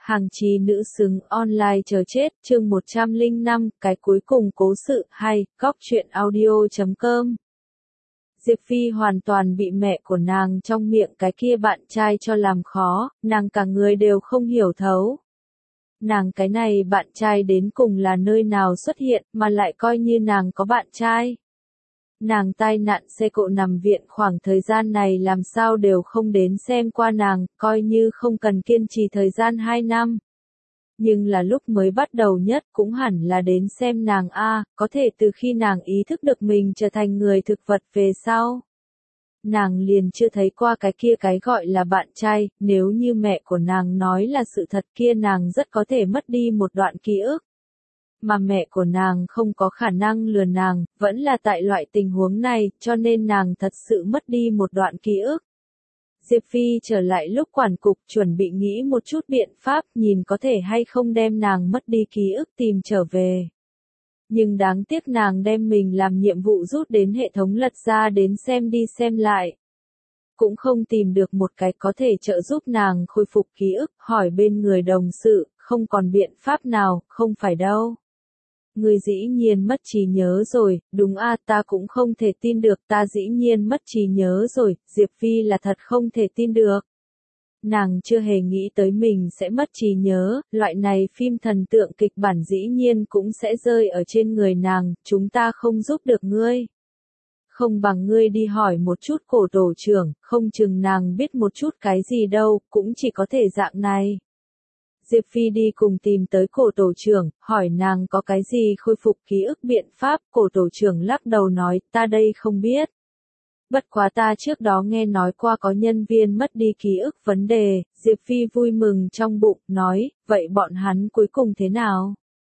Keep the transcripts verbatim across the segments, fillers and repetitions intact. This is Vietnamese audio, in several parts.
Hàng chí nữ xứng online chờ chết, chương một trăm lẻ năm, cái cuối cùng cố sự, hay, góc truyện audio chấm com. Diệp Phi hoàn toàn bị mẹ của nàng trong miệng cái kia bạn trai cho làm khó, nàng cả người đều không hiểu thấu. Nàng cái này bạn trai đến cùng là nơi nào xuất hiện mà lại coi như nàng có bạn trai. Nàng tai nạn xe cộ nằm viện khoảng thời gian này làm sao đều không đến xem qua nàng, coi như không cần kiên trì thời gian hai năm. Nhưng là lúc mới bắt đầu nhất cũng hẳn là đến xem nàng a, có thể từ khi nàng ý thức được mình trở thành người thực vật về sau. Nàng liền chưa thấy qua cái kia cái gọi là bạn trai, nếu như mẹ của nàng nói là sự thật kia nàng rất có thể mất đi một đoạn ký ức. Mà mẹ của nàng không có khả năng lừa nàng, vẫn là tại loại tình huống này, cho nên nàng thật sự mất đi một đoạn ký ức. Diệp Phi trở lại lúc quản cục chuẩn bị nghĩ một chút biện pháp nhìn có thể hay không đem nàng mất đi ký ức tìm trở về. Nhưng đáng tiếc nàng đem mình làm nhiệm vụ rút đến hệ thống lật ra đến xem đi xem lại. Cũng không tìm được một cái có thể trợ giúp nàng khôi phục ký ức, hỏi bên người đồng sự, không còn biện pháp nào, không phải đâu. Người dĩ nhiên mất trí nhớ rồi, đúng a, ta cũng không thể tin được, ta dĩ nhiên mất trí nhớ rồi, Diệp Phi là thật không thể tin được. Nàng chưa hề nghĩ tới mình sẽ mất trí nhớ, loại này phim thần tượng kịch bản dĩ nhiên cũng sẽ rơi ở trên người nàng, chúng ta không giúp được ngươi. Không bằng ngươi đi hỏi một chút cổ tổ trưởng, không chừng nàng biết một chút cái gì đâu, cũng chỉ có thể dạng này. Diệp Phi đi cùng tìm tới cổ tổ trưởng, hỏi nàng có cái gì khôi phục ký ức biện pháp, cổ tổ trưởng lắc đầu nói, ta đây không biết. Bất quá ta trước đó nghe nói qua có nhân viên mất đi ký ức vấn đề, Diệp Phi vui mừng trong bụng, nói, vậy bọn hắn cuối cùng thế nào?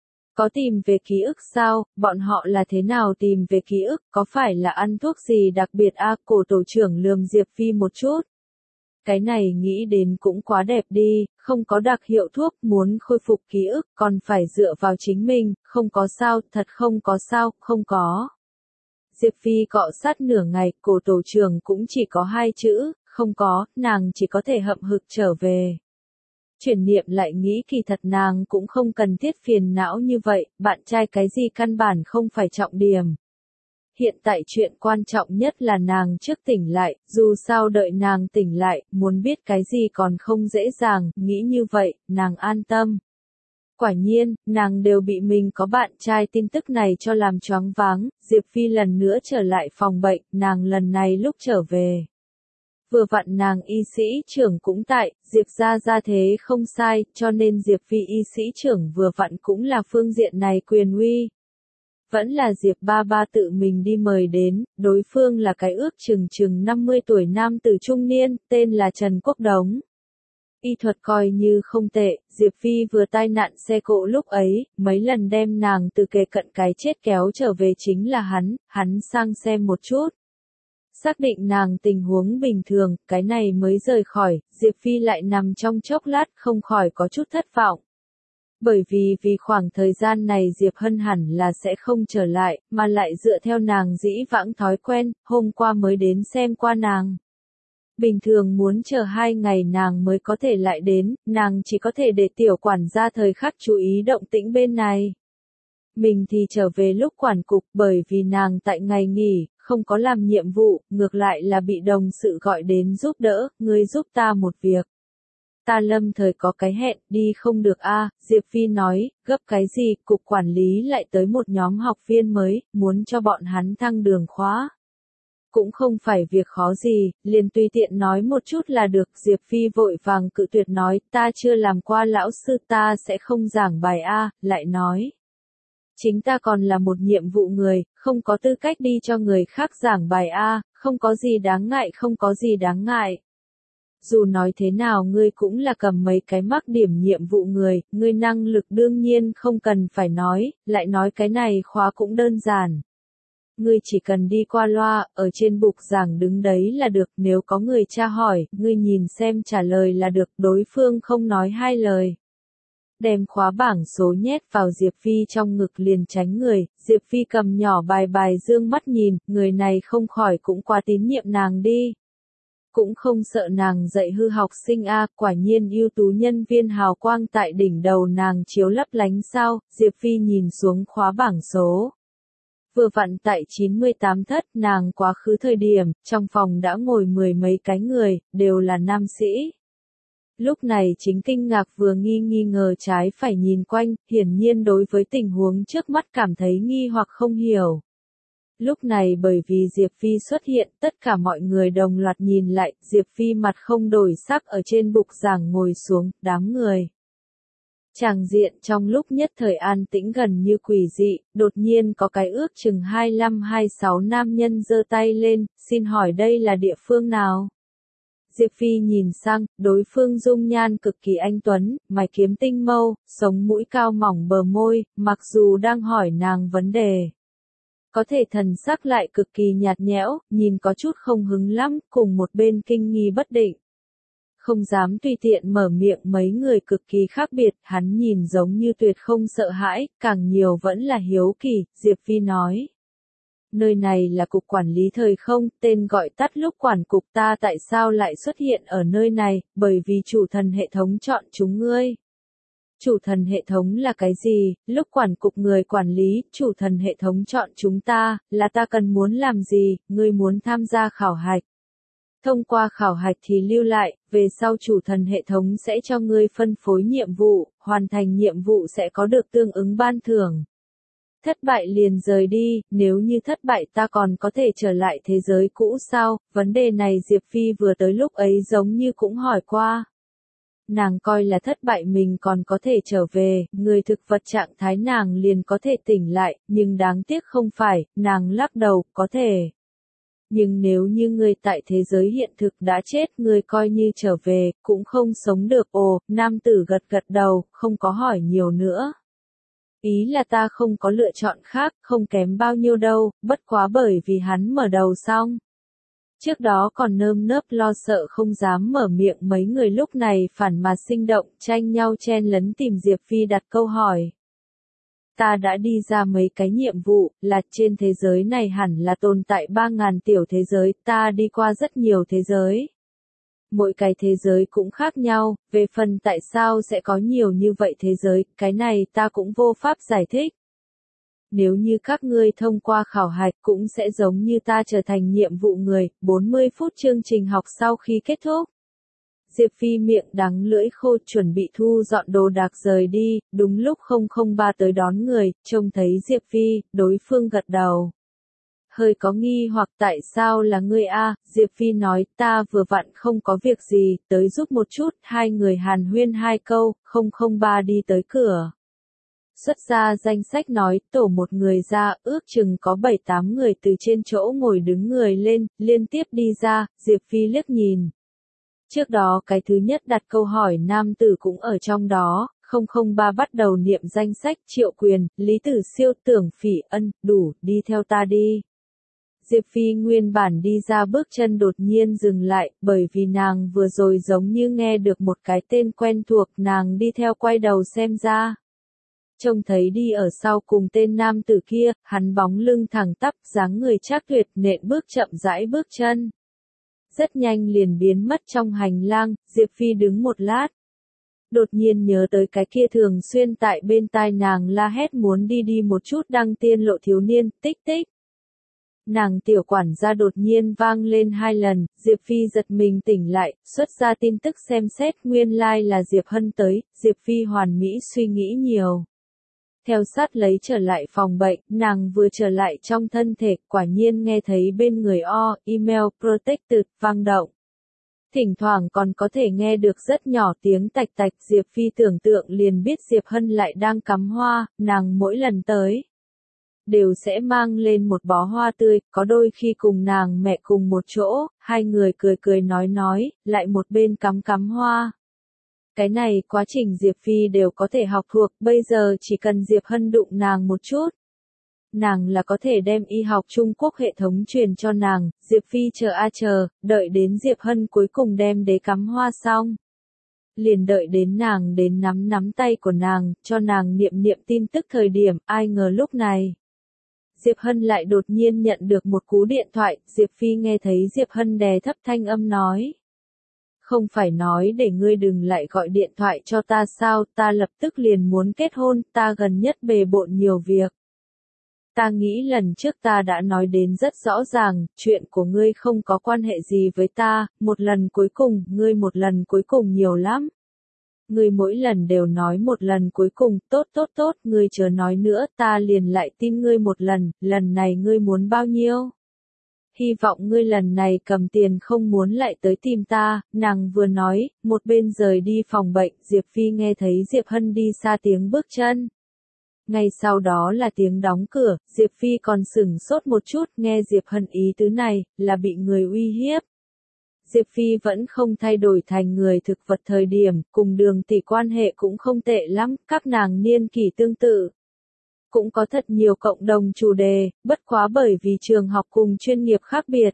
Có tìm về ký ức sao, bọn họ là thế nào tìm về ký ức, có phải là ăn thuốc gì đặc biệt a? Cổ tổ trưởng lườm Diệp Phi một chút. Cái này nghĩ đến cũng quá đẹp đi, không có đặc hiệu thuốc, muốn khôi phục ký ức, còn phải dựa vào chính mình, không có sao, thật không có sao, không có. Diệp Phi cọ sát nửa ngày, cổ tổ trưởng cũng chỉ có hai chữ, không có, nàng chỉ có thể hậm hực trở về. Chuyển niệm lại nghĩ kỳ thật nàng cũng không cần thiết phiền não như vậy, bạn trai cái gì căn bản không phải trọng điểm. Hiện tại chuyện quan trọng nhất là nàng trước tỉnh lại, dù sao đợi nàng tỉnh lại, muốn biết cái gì còn không dễ dàng, nghĩ như vậy, nàng an tâm. Quả nhiên, nàng đều bị mình có bạn trai tin tức này cho làm choáng váng, Diệp Phi lần nữa trở lại phòng bệnh, nàng lần này lúc trở về. Vừa vặn nàng y sĩ trưởng cũng tại, Diệp ra ra thế không sai, cho nên Diệp Phi y sĩ trưởng vừa vặn cũng là phương diện này quyền uy. Vẫn là Diệp ba ba tự mình đi mời đến, đối phương là cái ước chừng chừng năm mươi tuổi nam tử trung niên, tên là Trần Quốc Đống. Y thuật coi như không tệ, Diệp Phi vừa tai nạn xe cộ lúc ấy, mấy lần đem nàng từ kề cận cái chết kéo trở về chính là hắn, hắn sang xem một chút. Xác định nàng tình huống bình thường, cái này mới rời khỏi, Diệp Phi lại nằm trong chốc lát không khỏi có chút thất vọng. Bởi vì vì khoảng thời gian này Diệp Hân hẳn là sẽ không trở lại, mà lại dựa theo nàng dĩ vãng thói quen, hôm qua mới đến xem qua nàng. Bình thường muốn chờ hai ngày nàng mới có thể lại đến, nàng chỉ có thể để tiểu quản gia thời khắc chú ý động tĩnh bên này. Mình thì trở về lúc quản cục bởi vì nàng tại ngày nghỉ, không có làm nhiệm vụ, ngược lại là bị đồng sự gọi đến giúp đỡ, ngươi giúp ta một việc. Ta lâm thời có cái hẹn, đi không được a, Diệp Phi nói, gấp cái gì, cục quản lý lại tới một nhóm học viên mới, muốn cho bọn hắn thăng đường khóa. Cũng không phải việc khó gì, liền tùy tiện nói một chút là được, Diệp Phi vội vàng cự tuyệt nói, ta chưa làm qua lão sư ta sẽ không giảng bài a, lại nói. Chính ta còn là một nhiệm vụ người, không có tư cách đi cho người khác giảng bài a, không có gì đáng ngại không có gì đáng ngại. Dù nói thế nào ngươi cũng là cầm mấy cái mắc điểm nhiệm vụ người, ngươi năng lực đương nhiên không cần phải nói, lại nói cái này khóa cũng đơn giản. Ngươi chỉ cần đi qua loa, ở trên bục giảng đứng đấy là được, nếu có người tra hỏi, ngươi nhìn xem trả lời là được, đối phương không nói hai lời. Đem khóa bảng số nhét vào Diệp Phi trong ngực liền tránh người, Diệp Phi cầm nhỏ bài bài dương mắt nhìn, người này không khỏi cũng quá tín nhiệm nàng đi. cũng không sợ nàng dạy hư học sinh a, quả nhiên ưu tú nhân viên hào quang tại đỉnh đầu nàng chiếu lấp lánh sao, Diệp Phi nhìn xuống khóa bảng số. Vừa vặn tại chín mươi tám thất nàng quá khứ thời điểm, trong phòng đã ngồi mười mấy cái người, đều là nam sĩ. Lúc này chính kinh ngạc vừa nghi nghi ngờ trái phải nhìn quanh, hiển nhiên đối với tình huống trước mắt cảm thấy nghi hoặc không hiểu. Lúc này bởi vì Diệp Phi xuất hiện, tất cả mọi người đồng loạt nhìn lại, Diệp Phi mặt không đổi sắc ở trên bục giảng ngồi xuống, đám người. Tràng diện trong lúc nhất thời an tĩnh gần như quỷ dị, đột nhiên có cái ước chừng hai lăm hai sáu nam nhân giơ tay lên, xin hỏi đây là địa phương nào? Diệp Phi nhìn sang, đối phương dung nhan cực kỳ anh tuấn, mày kiếm tinh mâu, sống mũi cao mỏng bờ môi, mặc dù đang hỏi nàng vấn đề. Có thể thần sắc lại cực kỳ nhạt nhẽo, nhìn có chút không hứng lắm, cùng một bên kinh nghi bất định. Không dám tùy tiện mở miệng mấy người cực kỳ khác biệt, hắn nhìn giống như tuyệt không sợ hãi, càng nhiều vẫn là hiếu kỳ, Diệp Phi nói. Nơi này là cục quản lý thời không, tên gọi tắt lúc quản cục ta tại sao lại xuất hiện ở nơi này, bởi vì chủ thần hệ thống chọn chúng ngươi. Chủ thần hệ thống là cái gì, lúc quản cục người quản lý, chủ thần hệ thống chọn chúng ta, là ta cần muốn làm gì, ngươi muốn tham gia khảo hạch. Thông qua khảo hạch thì lưu lại, về sau chủ thần hệ thống sẽ cho ngươi phân phối nhiệm vụ, hoàn thành nhiệm vụ sẽ có được tương ứng ban thưởng. Thất bại liền rời đi, nếu như thất bại ta còn có thể trở lại thế giới cũ sao, vấn đề này Diệp Phi vừa tới lúc ấy giống như cũng hỏi qua. Nàng coi là thất bại mình còn có thể trở về, người thực vật trạng thái nàng liền có thể tỉnh lại, nhưng đáng tiếc không phải, nàng lắc đầu, có thể. Nhưng nếu như ngươi tại thế giới hiện thực đã chết, ngươi coi như trở về, cũng không sống được. Ồ, nam tử gật gật đầu, không có hỏi nhiều nữa. Ý là ta không có lựa chọn khác, không kém bao nhiêu đâu, bất quá bởi vì hắn mở đầu xong. Trước đó còn nơm nớp lo sợ không dám mở miệng, mấy người lúc này phản mà sinh động, tranh nhau chen lấn tìm Diệp Phi đặt câu hỏi. Ta đã đi ra mấy cái nhiệm vụ, là trên thế giới này hẳn là tồn tại ba ngàn tiểu thế giới, ta đi qua rất nhiều thế giới. Mỗi cái thế giới cũng khác nhau, về phần tại sao sẽ có nhiều như vậy thế giới, cái này ta cũng vô pháp giải thích. Nếu như các ngươi thông qua khảo hạch cũng sẽ giống như ta trở thành nhiệm vụ người, bốn mươi phút chương trình học sau khi kết thúc. Diệp Phi miệng đắng lưỡi khô chuẩn bị thu dọn đồ đạc rời đi, đúng lúc không không ba tới đón người, trông thấy Diệp Phi, đối phương gật đầu. Hơi có nghi hoặc tại sao là ngươi a? Diệp Phi nói ta vừa vặn không có việc gì, tới giúp một chút, hai người hàn huyên hai câu, không không ba đi tới cửa. Xuất ra danh sách nói, tổ một người ra, ước chừng có bảy tám người từ trên chỗ ngồi đứng người lên, liên tiếp đi ra, Diệp Phi liếc nhìn. Trước đó cái thứ nhất đặt câu hỏi nam tử cũng ở trong đó, không không ba bắt đầu niệm danh sách Triệu Quyền, Lý Tử Siêu, Tưởng Phỉ Ân, đủ, đi theo ta đi. Diệp Phi nguyên bản đi ra bước chân đột nhiên dừng lại, bởi vì nàng vừa rồi giống như nghe được một cái tên quen thuộc, nàng đi theo quay đầu xem ra. Trông thấy đi ở sau cùng tên nam tử kia, hắn bóng lưng thẳng tắp, dáng người chắc tuyệt, nện bước chậm rãi bước chân. Rất nhanh liền biến mất trong hành lang, Diệp Phi đứng một lát. Đột nhiên nhớ tới cái kia thường xuyên tại bên tai nàng la hét muốn đi đi một chút đăng tiên lộ thiếu niên, tích tích. Nàng tiểu quản gia đột nhiên vang lên hai lần, Diệp Phi giật mình tỉnh lại, xuất ra tin tức xem xét, nguyên lai like là Diệp Hân tới, Diệp Phi hoàn mỹ suy nghĩ nhiều. Theo sát lấy trở lại phòng bệnh, nàng vừa trở lại trong thân thể, quả nhiên nghe thấy bên người o, email protected, vang động. Thỉnh thoảng còn có thể nghe được rất nhỏ tiếng tạch tạch, Diệp Phi tưởng tượng liền biết Diệp Hân lại đang cắm hoa, nàng mỗi lần tới. Đều sẽ mang lên một bó hoa tươi, có đôi khi cùng nàng mẹ cùng một chỗ, hai người cười cười nói nói, lại một bên cắm cắm hoa. Cái này quá trình Diệp Phi đều có thể học thuộc, bây giờ chỉ cần Diệp Hân đụng nàng một chút. Nàng là có thể đem y học Trung Quốc hệ thống truyền cho nàng, Diệp Phi chờ a chờ, đợi đến Diệp Hân cuối cùng đem đế cắm hoa xong. Liền đợi đến nàng đến nắm nắm tay của nàng, cho nàng niệm niệm tin tức thời điểm, ai ngờ lúc này. Diệp Hân lại đột nhiên nhận được một cú điện thoại, Diệp Phi nghe thấy Diệp Hân đè thấp thanh âm nói. Không phải nói để ngươi đừng lại gọi điện thoại cho ta sao, ta lập tức liền muốn kết hôn, ta gần nhất bề bộn nhiều việc. Ta nghĩ lần trước ta đã nói đến rất rõ ràng, chuyện của ngươi không có quan hệ gì với ta, một lần cuối cùng, ngươi một lần cuối cùng nhiều lắm. Ngươi mỗi lần đều nói một lần cuối cùng, tốt tốt tốt, ngươi chớ nói nữa, ta liền lại tin ngươi một lần, lần này ngươi muốn bao nhiêu? Hy vọng ngươi lần này cầm tiền không muốn lại tới tìm ta, nàng vừa nói, một bên rời đi phòng bệnh, Diệp Phi nghe thấy Diệp Hân đi xa tiếng bước chân. Ngay sau đó là tiếng đóng cửa, Diệp Phi còn sửng sốt một chút, nghe Diệp Hân ý tứ này, là bị người uy hiếp. Diệp Phi vẫn không thay đổi thành người thực vật thời điểm, cùng Đường tỷ quan hệ cũng không tệ lắm, các nàng niên kỷ tương tự. Cũng có thật nhiều cộng đồng chủ đề, bất quá bởi vì trường học cùng chuyên nghiệp khác biệt.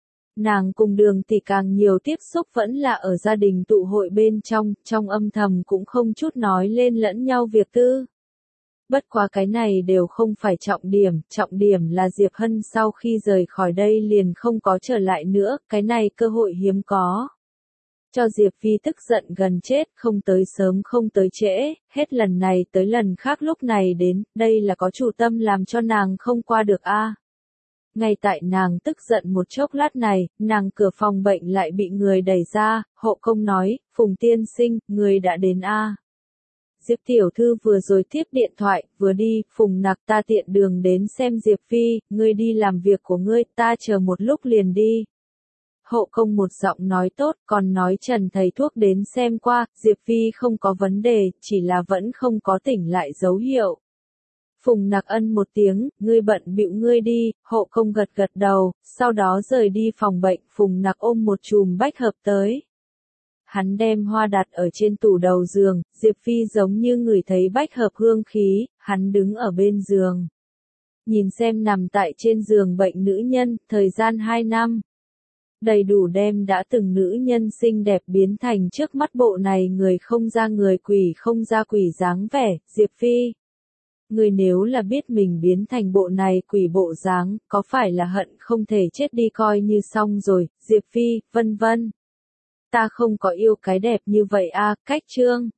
Nàng cùng Đường tỷ càng nhiều tiếp xúc vẫn là ở gia đình tụ hội bên trong, trong âm thầm cũng không chút nói lên lẫn nhau việc tư. Bất quá cái này đều không phải trọng điểm, trọng điểm là Diệp Hân sau khi rời khỏi đây liền không có trở lại nữa, cái này cơ hội hiếm có. Cho Diệp Phi tức giận gần chết, không tới sớm không tới trễ, hết lần này tới lần khác lúc này đến, đây là có chủ tâm làm cho nàng không qua được a. À. Ngay tại nàng tức giận một chốc lát này, nàng cửa phòng bệnh lại bị người đẩy ra, hộ công nói, Phùng tiên sinh, người đã đến a. À. Diệp tiểu thư vừa rồi tiếp điện thoại, vừa đi, Phùng nặc ta tiện đường đến xem Diệp Phi, ngươi đi làm việc của ngươi, ta chờ một lúc liền đi. Hộ công một giọng nói tốt, còn nói Trần thầy thuốc đến xem qua, Diệp Phi không có vấn đề, chỉ là vẫn không có tỉnh lại dấu hiệu. Phùng nặc ân một tiếng, ngươi bận bịu ngươi đi, hộ công gật gật đầu, sau đó rời đi phòng bệnh, Phùng nặc ôm một chùm bách hợp tới. Hắn đem hoa đặt ở trên tủ đầu giường, Diệp Phi giống như ngửi thấy bách hợp hương khí, hắn đứng ở bên giường. Nhìn xem nằm tại trên giường bệnh nữ nhân, thời gian hai năm. Đầy đủ đem đã từng nữ nhân xinh đẹp biến thành trước mắt bộ này người không ra người quỷ không ra quỷ dáng vẻ, Diệp Phi. Người nếu là biết mình biến thành bộ này quỷ bộ dáng, có phải là hận không thể chết đi coi như xong rồi, Diệp Phi, vân vân. Ta không có yêu cái đẹp như vậy a, cách chương.